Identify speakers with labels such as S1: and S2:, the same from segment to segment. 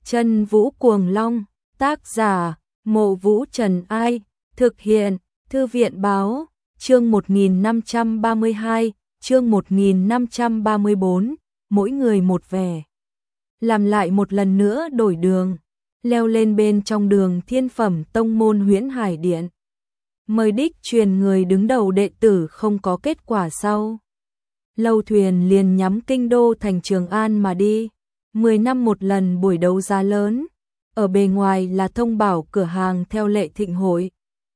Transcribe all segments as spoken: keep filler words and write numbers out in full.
S1: Chân Vũ Cuồng Long, tác giả, Mộ Vũ Trần Ai, thực hiện, Thư viện Báo, chương một nghìn năm trăm ba mươi hai, chương một nghìn năm trăm ba mươi bốn, mỗi người một vẻ. Làm lại một lần nữa đổi đường, leo lên bên trong đường thiên phẩm tông môn Huyễn Hải Điện. Mời đích truyền người đứng đầu đệ tử không có kết quả sau. Lâu thuyền liền nhắm kinh đô thành Trường An mà đi. Mười năm một lần buổi đấu giá lớn, ở bề ngoài là thông bảo cửa hàng theo lệ thịnh hội.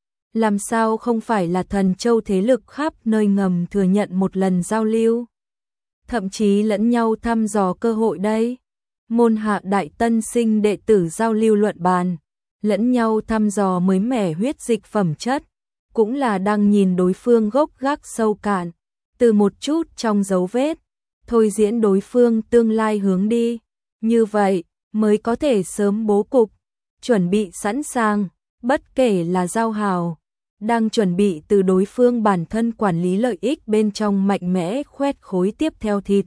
S1: Làm sao không phải là thần châu thế lực khắp nơi ngầm thừa nhận một lần giao lưu. Thậm chí lẫn nhau thăm dò cơ hội đây. Môn hạ đại tân sinh đệ tử giao lưu luận bàn, lẫn nhau thăm dò mới mẻ huyết dịch phẩm chất, cũng là đang nhìn đối phương gốc gác sâu cạn, từ một chút trong dấu vết, thôi diễn đối phương tương lai hướng đi. Như vậy mới có thể sớm bố cục, chuẩn bị sẵn sàng, bất kể là giao hào, đang chuẩn bị từ đối phương bản thân quản lý lợi ích bên trong mạnh mẽ khoét khối tiếp theo thịt.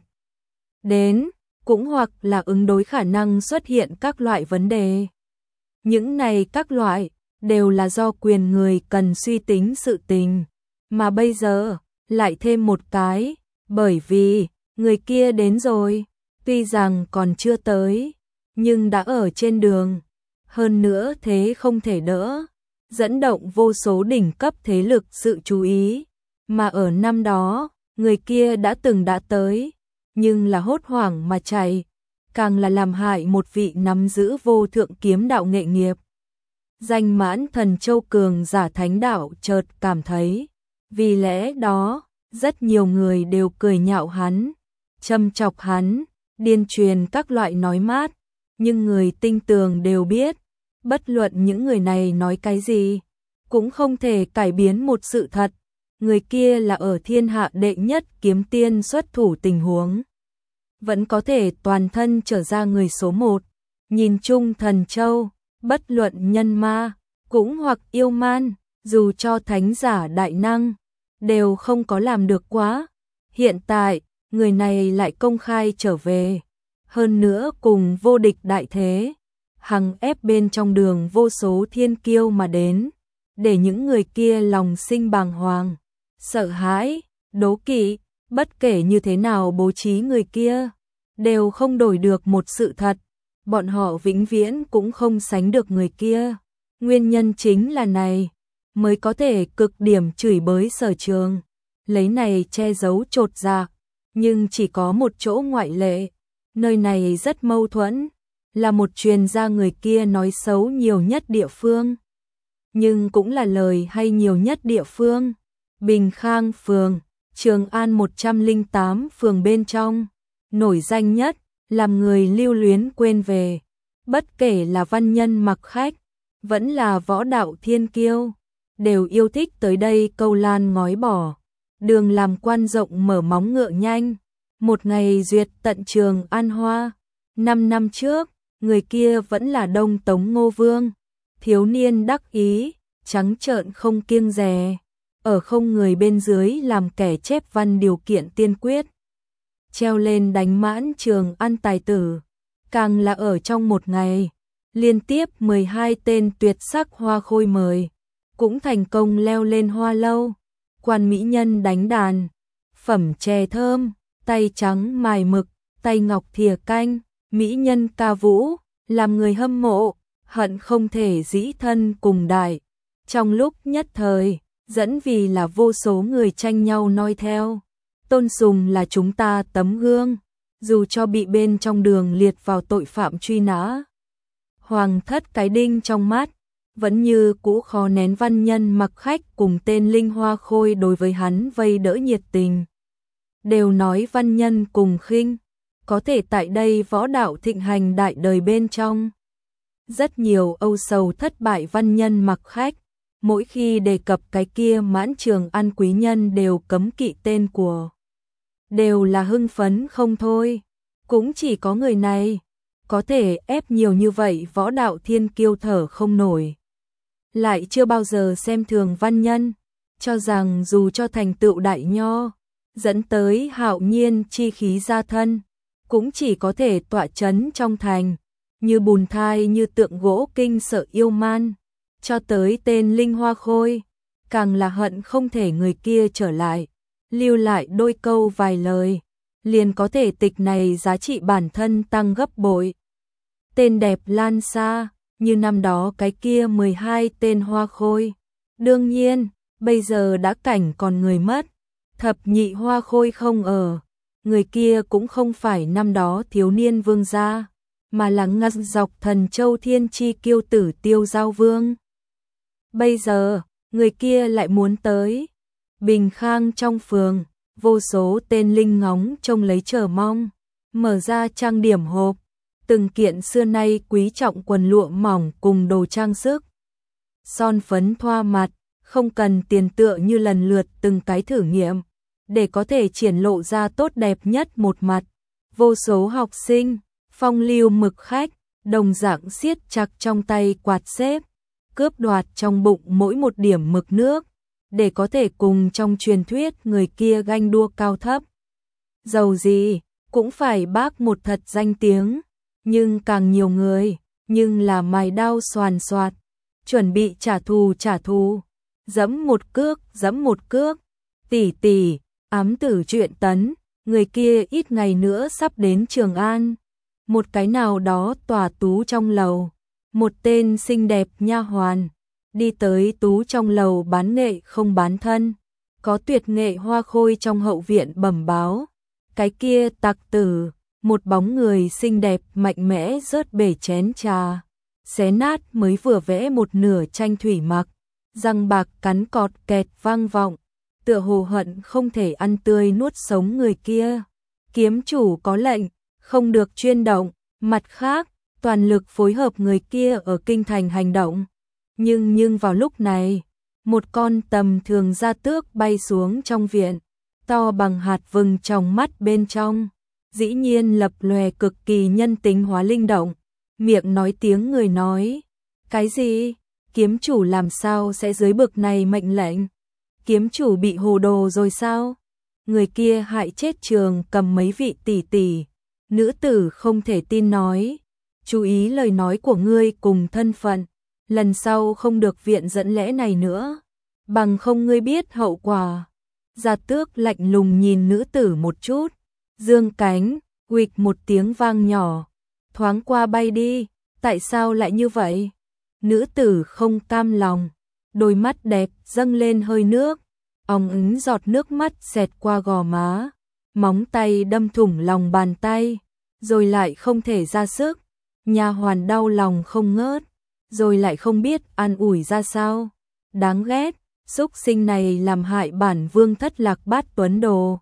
S1: Đến, cũng hoặc là ứng đối khả năng xuất hiện các loại vấn đề. Những này các loại, đều là do quyền người cần suy tính sự tình. Mà bây giờ, lại thêm một cái, bởi vì, người kia đến rồi. Tuy rằng còn chưa tới, nhưng đã ở trên đường. Hơn nữa thế không thể đỡ, dẫn động vô số đỉnh cấp thế lực sự chú ý. Mà ở năm đó, người kia đã từng đã tới, nhưng là hốt hoảng mà chạy, càng là làm hại một vị nắm giữ vô thượng kiếm đạo nghệ nghiệp. Danh mãn thần châu cường giả thánh đạo chợt cảm thấy, vì lẽ đó, rất nhiều người đều cười nhạo hắn, châm chọc hắn, điên truyền các loại nói mát, nhưng người tinh tường đều biết, bất luận những người này nói cái gì, cũng không thể cải biến một sự thật, người kia là ở thiên hạ đệ nhất kiếm tiên xuất thủ tình huống. Vẫn có thể toàn thân trở ra người số một, nhìn chung thần châu, bất luận nhân ma, cũng hoặc yêu man, dù cho thánh giả đại năng, đều không có làm được quá. Hiện tại, người này lại công khai trở về, hơn nữa cùng vô địch đại thế, hằng ép bên trong đường vô số thiên kiêu mà đến, để những người kia lòng sinh bàng hoàng, sợ hãi, đố kỵ, bất kể như thế nào bố trí người kia, đều không đổi được một sự thật, bọn họ vĩnh viễn cũng không sánh được người kia. Nguyên nhân chính là này, mới có thể cực điểm chửi bới Sở Trường, lấy này che giấu chột dạ. Nhưng chỉ có một chỗ ngoại lệ, nơi này rất mâu thuẫn, là một truyền gia người kia nói xấu nhiều nhất địa phương, nhưng cũng là lời hay nhiều nhất địa phương. Bình Khang phường, Trường An một trăm lẻ tám phường bên trong, nổi danh nhất, làm người lưu luyến quên về, bất kể là văn nhân mặc khách, vẫn là võ đạo thiên kiêu, đều yêu thích tới đây câu lan ngói bỏ. Đường làm quan rộng mở móng ngựa nhanh, một ngày duyệt tận Trường An hoa. Năm năm trước, người kia vẫn là Đông Tống Ngô Vương, thiếu niên đắc ý, trắng trợn không kiêng dè, ở không người bên dưới làm kẻ chép văn điều kiện tiên quyết. Treo lên đánh mãn Trường An tài tử, càng là ở trong một ngày, liên tiếp mười hai tên tuyệt sắc hoa khôi mời, cũng thành công leo lên hoa lâu. Quan mỹ nhân đánh đàn, phẩm chè thơm, tay trắng mài mực, tay ngọc thìa canh, mỹ nhân ca vũ, làm người hâm mộ, hận không thể dĩ thân cùng đại. Trong lúc nhất thời, dẫn vì là vô số người tranh nhau noi theo. Tôn sùng là chúng ta tấm gương, dù cho bị bên trong đường liệt vào tội phạm truy nã. Hoàng thất cái đinh trong mắt, vẫn như cũ khó nén văn nhân mặc khách cùng tên linh hoa khôi đối với hắn vây đỡ nhiệt tình. Đều nói văn nhân cùng khinh, có thể tại đây võ đạo thịnh hành đại đời bên trong. Rất nhiều âu sầu thất bại văn nhân mặc khách, mỗi khi đề cập cái kia mãn Trường An quý nhân đều cấm kỵ tên của. Đều là hưng phấn không thôi, cũng chỉ có người này, có thể ép nhiều như vậy võ đạo thiên kiêu thở không nổi. Lại chưa bao giờ xem thường văn nhân, cho rằng dù cho thành tựu đại nho, dẫn tới hạo nhiên chi khí gia thân, cũng chỉ có thể tọa chấn trong thành, như bùn thai như tượng gỗ kinh sợ yêu man, cho tới tên Linh Hoa Khôi, càng là hận không thể người kia trở lại, lưu lại đôi câu vài lời, liền có thể tịch này giá trị bản thân tăng gấp bội. Tên đẹp lan xa, như năm đó cái kia mười hai tên Hoa Khôi. Đương nhiên, bây giờ đã cảnh còn người mất, thập nhị Hoa Khôi không ở, người kia cũng không phải năm đó thiếu niên vương gia, mà là ngắt dọc Thần Châu thiên chi kiêu tử Tiêu Giao Vương. Bây giờ, người kia lại muốn tới. Bình Khang trong phường, vô số tên linh ngóng trông lấy chờ mong, mở ra trang điểm hộp, từng kiện xưa nay quý trọng quần lụa mỏng cùng đồ trang sức. Son phấn thoa mặt, không cần tiền tựa như lần lượt từng cái thử nghiệm, để có thể triển lộ ra tốt đẹp nhất một mặt. Vô số học sinh, phong lưu mực khách, đồng dạng siết chặt trong tay quạt xếp, cướp đoạt trong bụng mỗi một điểm mực nước, để có thể cùng trong truyền thuyết người kia ganh đua cao thấp. Dầu gì, cũng phải bác một thật danh tiếng, nhưng càng nhiều người, nhưng là mài đao xoàn xoạt, chuẩn bị trả thù trả thù, dẫm một cước, dẫm một cước, tỷ tỷ, ám tử chuyện tấn, người kia ít ngày nữa sắp đến Trường An, một cái nào đó tòa tú trong lầu, một tên xinh đẹp nha hoàn, đi tới tú trong lầu bán nghệ không bán thân, có tuyệt nghệ Hoa Khôi trong hậu viện bẩm báo, cái kia tặc tử, một bóng người xinh đẹp mạnh mẽ rớt bể chén trà, xé nát mới vừa vẽ một nửa tranh thủy mặc, răng bạc cắn cọt kẹt vang vọng, tựa hồ hận không thể ăn tươi nuốt sống người kia. Kiếm chủ có lệnh, không được chuyên động, mặt khác, toàn lực phối hợp người kia ở kinh thành hành động. Nhưng nhưng vào lúc này, một con tầm thường gia tước bay xuống trong viện, to bằng hạt vừng trong mắt bên trong, dĩ nhiên lập lòe cực kỳ nhân tính hóa linh động, miệng nói tiếng người nói, cái gì? Kiếm chủ làm sao sẽ dưới bực này mệnh lệnh? Kiếm chủ bị hồ đồ rồi sao? Người kia hại chết Trường cầm mấy vị tỷ tỷ. Nữ tử không thể tin nói, chú ý lời nói của ngươi cùng thân phận, lần sau không được viện dẫn lẽ này nữa, bằng không ngươi biết hậu quả. Gia tước lạnh lùng nhìn nữ tử một chút, dương cánh, huỵch một tiếng vang nhỏ, thoáng qua bay đi, tại sao lại như vậy? Nữ tử không cam lòng, đôi mắt đẹp dâng lên hơi nước, óng ứng giọt nước mắt xẹt qua gò má, móng tay đâm thủng lòng bàn tay, rồi lại không thể ra sức, nha hoàn đau lòng không ngớt, rồi lại không biết an ủi ra sao. Đáng ghét, xúc sinh này làm hại bản vương thất Lạc Bát Tuấn Đồ,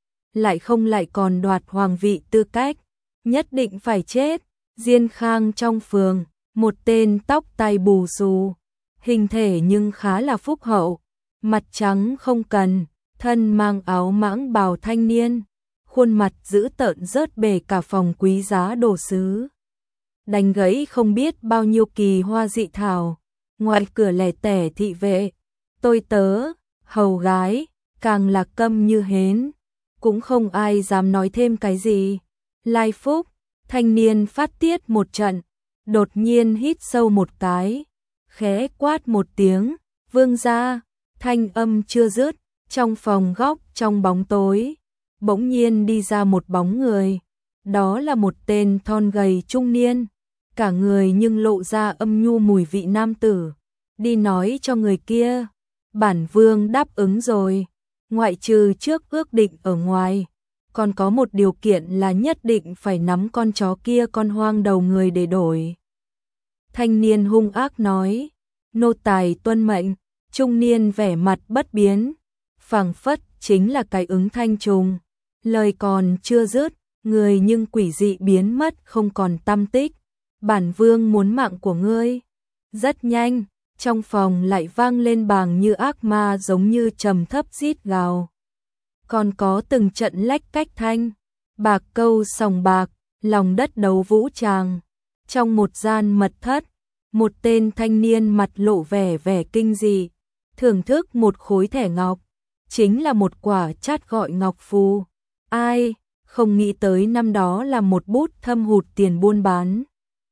S1: lại không lại còn đoạt hoàng vị tư cách, nhất định phải chết. Diên Khang trong phường, một tên tóc tai bù xù, hình thể nhưng khá là phúc hậu, mặt trắng không cần, thân mang áo mãng bào thanh niên, khuôn mặt dữ tợn rớt bể cả phòng quý giá đồ sứ. Đánh gãy không biết bao nhiêu kỳ hoa dị thảo, ngoài cửa lẻ tẻ thị vệ, tôi tớ, hầu gái, càng là câm như hến, cũng không ai dám nói thêm cái gì. Lai Phúc, thanh niên phát tiết một trận, đột nhiên hít sâu một cái, khẽ quát một tiếng, vương gia, thanh âm chưa dứt, trong phòng góc trong bóng tối, bỗng nhiên đi ra một bóng người, đó là một tên thon gầy trung niên, cả người nhưng lộ ra âm nhu mùi vị nam tử, đi nói cho người kia, bản vương đáp ứng rồi, ngoại trừ trước ước định ở ngoài, còn có một điều kiện là nhất định phải nắm con chó kia con hoang đầu người để đổi. Thanh niên hung ác nói, nô tài tuân mệnh. Trung niên vẻ mặt bất biến, phảng phất chính là cái ứng thanh trùng, lời còn chưa dứt, người nhưng quỷ dị biến mất không còn tăm tích. Bản vương muốn mạng của ngươi. Rất nhanh, trong phòng lại vang lên bàng như ác ma giống như trầm thấp rít gào. Còn có từng trận lách cách thanh, bạc câu sòng bạc, lòng đất đấu vũ tràng. Trong một gian mật thất, một tên thanh niên mặt lộ vẻ vẻ kinh dị, thưởng thức một khối thẻ ngọc, chính là một quả chát gọi ngọc phù. Ai, không nghĩ tới năm đó là một bút thâm hụt tiền buôn bán.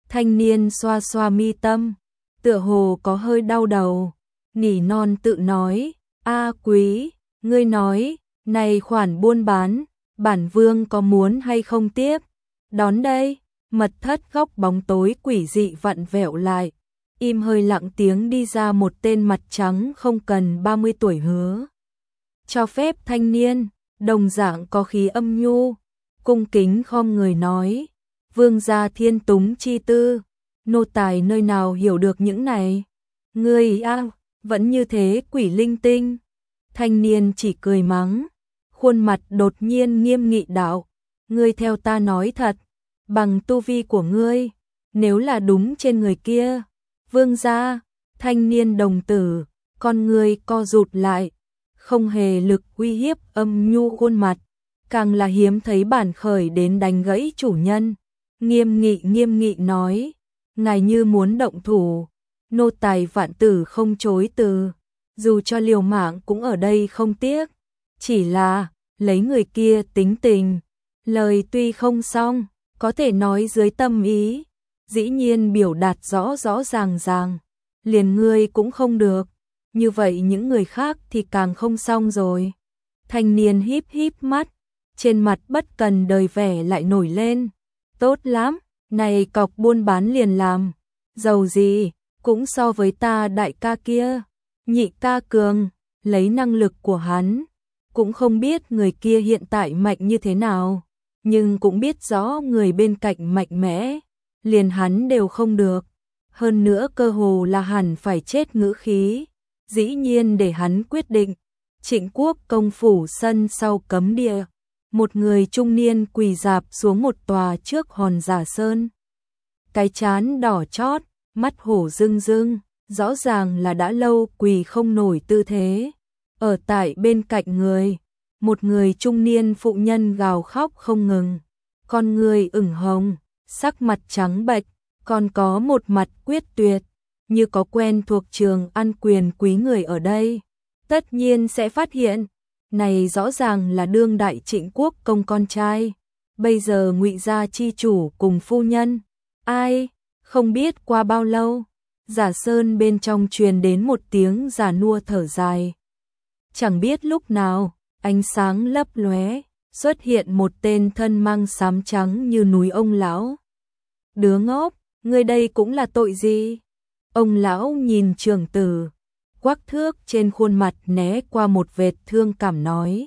S1: Thanh niên xoa xoa mi tâm, tựa hồ có hơi đau đầu, nỉ non tự nói, A quý, ngươi nói, này khoản buôn bán, bản vương có muốn hay không tiếp? Đón đây, mật thất góc bóng tối quỷ dị vặn vẹo lại, im hơi lặng tiếng đi ra một tên mặt trắng không cần ba mươi tuổi hứa. Cho phép thanh niên, đồng dạng có khí âm nhu, cung kính khom người nói, vương gia thiên túng chi tư, nô tài nơi nào hiểu được những này. Ngươi a, vẫn như thế quỷ linh tinh. Thanh niên chỉ cười mắng, khuôn mặt đột nhiên nghiêm nghị đạo, ngươi theo ta nói thật, bằng tu vi của ngươi, nếu là đúng trên người kia, vương gia, thanh niên đồng tử, con ngươi co rụt lại, không hề lực uy hiếp âm nhu khuôn mặt, càng là hiếm thấy bản khởi đến đánh gãy chủ nhân, nghiêm nghị nghiêm nghị nói, ngài như muốn động thủ, nô tài vạn tử không chối từ, dù cho liều mạng cũng ở đây không tiếc, chỉ là, lấy người kia tính tình, lời tuy không xong, có thể nói dưới tâm ý, dĩ nhiên biểu đạt rõ rõ ràng ràng, liền ngươi cũng không được, như vậy những người khác thì càng không xong rồi. Thanh niên híp híp mắt, trên mặt bất cần đời vẻ lại nổi lên, tốt lắm, này cọc buôn bán liền làm, giàu gì, cũng so với ta đại ca kia, nhị ca cường, lấy năng lực của hắn, cũng không biết người kia hiện tại mạnh như thế nào, nhưng cũng biết rõ người bên cạnh mạnh mẽ, liền hắn đều không được, hơn nữa cơ hồ là hẳn phải chết ngữ khí, dĩ nhiên để hắn quyết định, Trịnh Quốc công phủ sân sau cấm địa, một người trung niên quỳ dạp xuống một tòa trước hòn giả sơn, cái trán đỏ chót, mắt hổ rưng rưng, rõ ràng là đã lâu quỳ không nổi tư thế. Ở tại bên cạnh người, một người trung niên phụ nhân gào khóc không ngừng, con người ửng hồng, sắc mặt trắng bệch, còn có một mặt quyết tuyệt, như có quen thuộc trường ăn quyền quý người ở đây, tất nhiên sẽ phát hiện, này rõ ràng là đương đại Trịnh Quốc công con trai, bây giờ Ngụy gia chi chủ cùng phu nhân, ai, không biết qua bao lâu, giả sơn bên trong truyền đến một tiếng già nua thở dài. Chẳng biết lúc nào, ánh sáng lấp lóe, xuất hiện một tên thân mang xám trắng như núi ông lão. Đứa ngốc, ngươi đây cũng là tội gì? Ông lão nhìn trưởng tử, quắc thước trên khuôn mặt né qua một vệt thương cảm nói.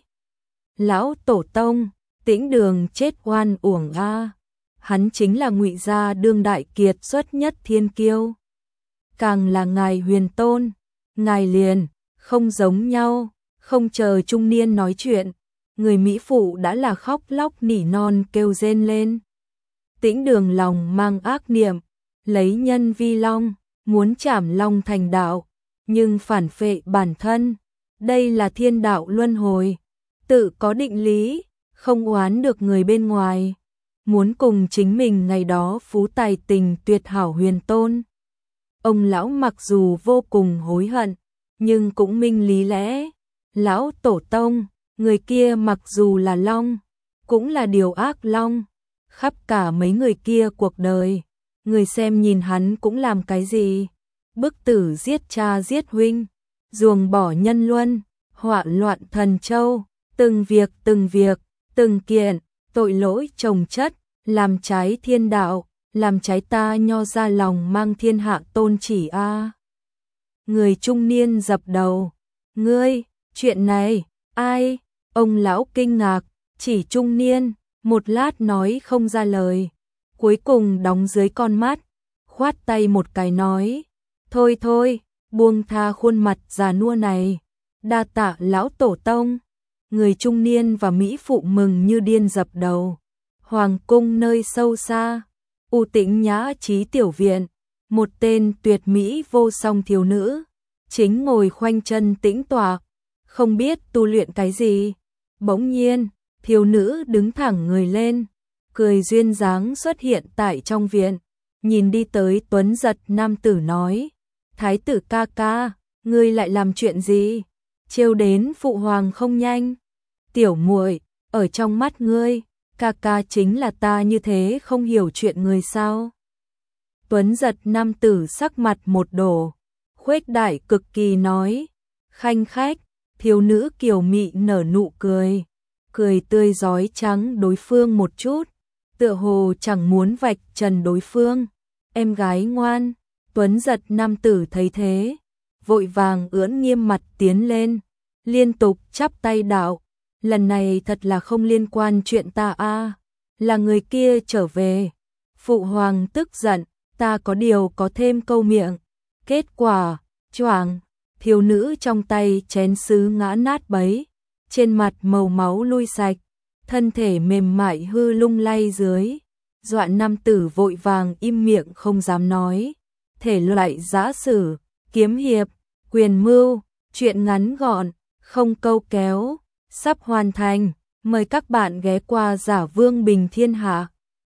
S1: Lão tổ tông, Tĩnh Đường chết oan uổng a, hắn chính là Ngụy gia đương đại kiệt xuất nhất thiên kiêu. Càng là ngài huyền tôn, ngài liền, không giống nhau, không chờ trung niên nói chuyện, người mỹ phụ đã là khóc lóc nỉ non kêu rên lên. Tĩnh Đường lòng mang ác niệm, lấy nhân vi long, muốn trảm long thành đạo, nhưng phản phệ bản thân, đây là thiên đạo luân hồi, tự có định lý, không oán được người bên ngoài, muốn cùng chính mình ngày đó phú tài tình tuyệt hảo huyền tôn. Ông lão mặc dù vô cùng hối hận, nhưng cũng minh lý lẽ, lão tổ tông, người kia mặc dù là long, cũng là điều ác long, khắp cả mấy người kia cuộc đời, người xem nhìn hắn cũng làm cái gì, bức tử giết cha giết huynh, ruồng bỏ nhân luân, họa loạn thần châu, từng việc từng việc, từng kiện, tội lỗi chồng chất, làm trái thiên đạo, làm trái ta nho ra lòng mang thiên hạ tôn chỉ a. À. Người trung niên dập đầu, ngươi, chuyện này, ai? Ông lão kinh ngạc, chỉ trung niên, một lát nói không ra lời, cuối cùng đóng dưới con mắt, khoát tay một cái nói, thôi thôi, buông tha khuôn mặt già nua này, đa tạ lão tổ tông. Người trung niên và mỹ phụ mừng như điên dập đầu. Hoàng cung nơi sâu xa, u tĩnh nhã trí tiểu viện, một tên tuyệt mỹ vô song thiếu nữ, chính ngồi khoanh chân tĩnh tọa, không biết tu luyện cái gì. Bỗng nhiên, thiếu nữ đứng thẳng người lên, cười duyên dáng xuất hiện tại trong viện, nhìn đi tới tuấn giật nam tử nói, thái tử ca ca, ngươi lại làm chuyện gì? Trêu đến phụ hoàng không nhanh. Tiểu muội, ở trong mắt ngươi, ca ca chính là ta như thế không hiểu chuyện người sao? Tuấn giật nam tử sắc mặt một đổ, khuếch đại cực kỳ nói, khanh khách, thiếu nữ kiều mị nở nụ cười, cười tươi rói trắng đối phương một chút, tựa hồ chẳng muốn vạch trần đối phương. Em gái ngoan, Tuấn giật nam tử thấy thế, vội vàng ưỡn nghiêm mặt tiến lên, liên tục chắp tay đạo, lần này thật là không liên quan chuyện ta a, là người kia trở về. Phụ hoàng tức giận, ta có điều có thêm câu miệng. Kết quả, choàng, thiếu nữ trong tay chén sứ ngã nát bấy, trên mặt màu máu lui sạch, thân thể mềm mại hư lung lay dưới. Dọa nam tử vội vàng im miệng không dám nói. Thể loại giã sử, kiếm hiệp, quyền mưu, chuyện ngắn gọn, không câu kéo, sắp hoàn thành. Mời các bạn ghé qua Giả Vương Bình Thiên Hạ.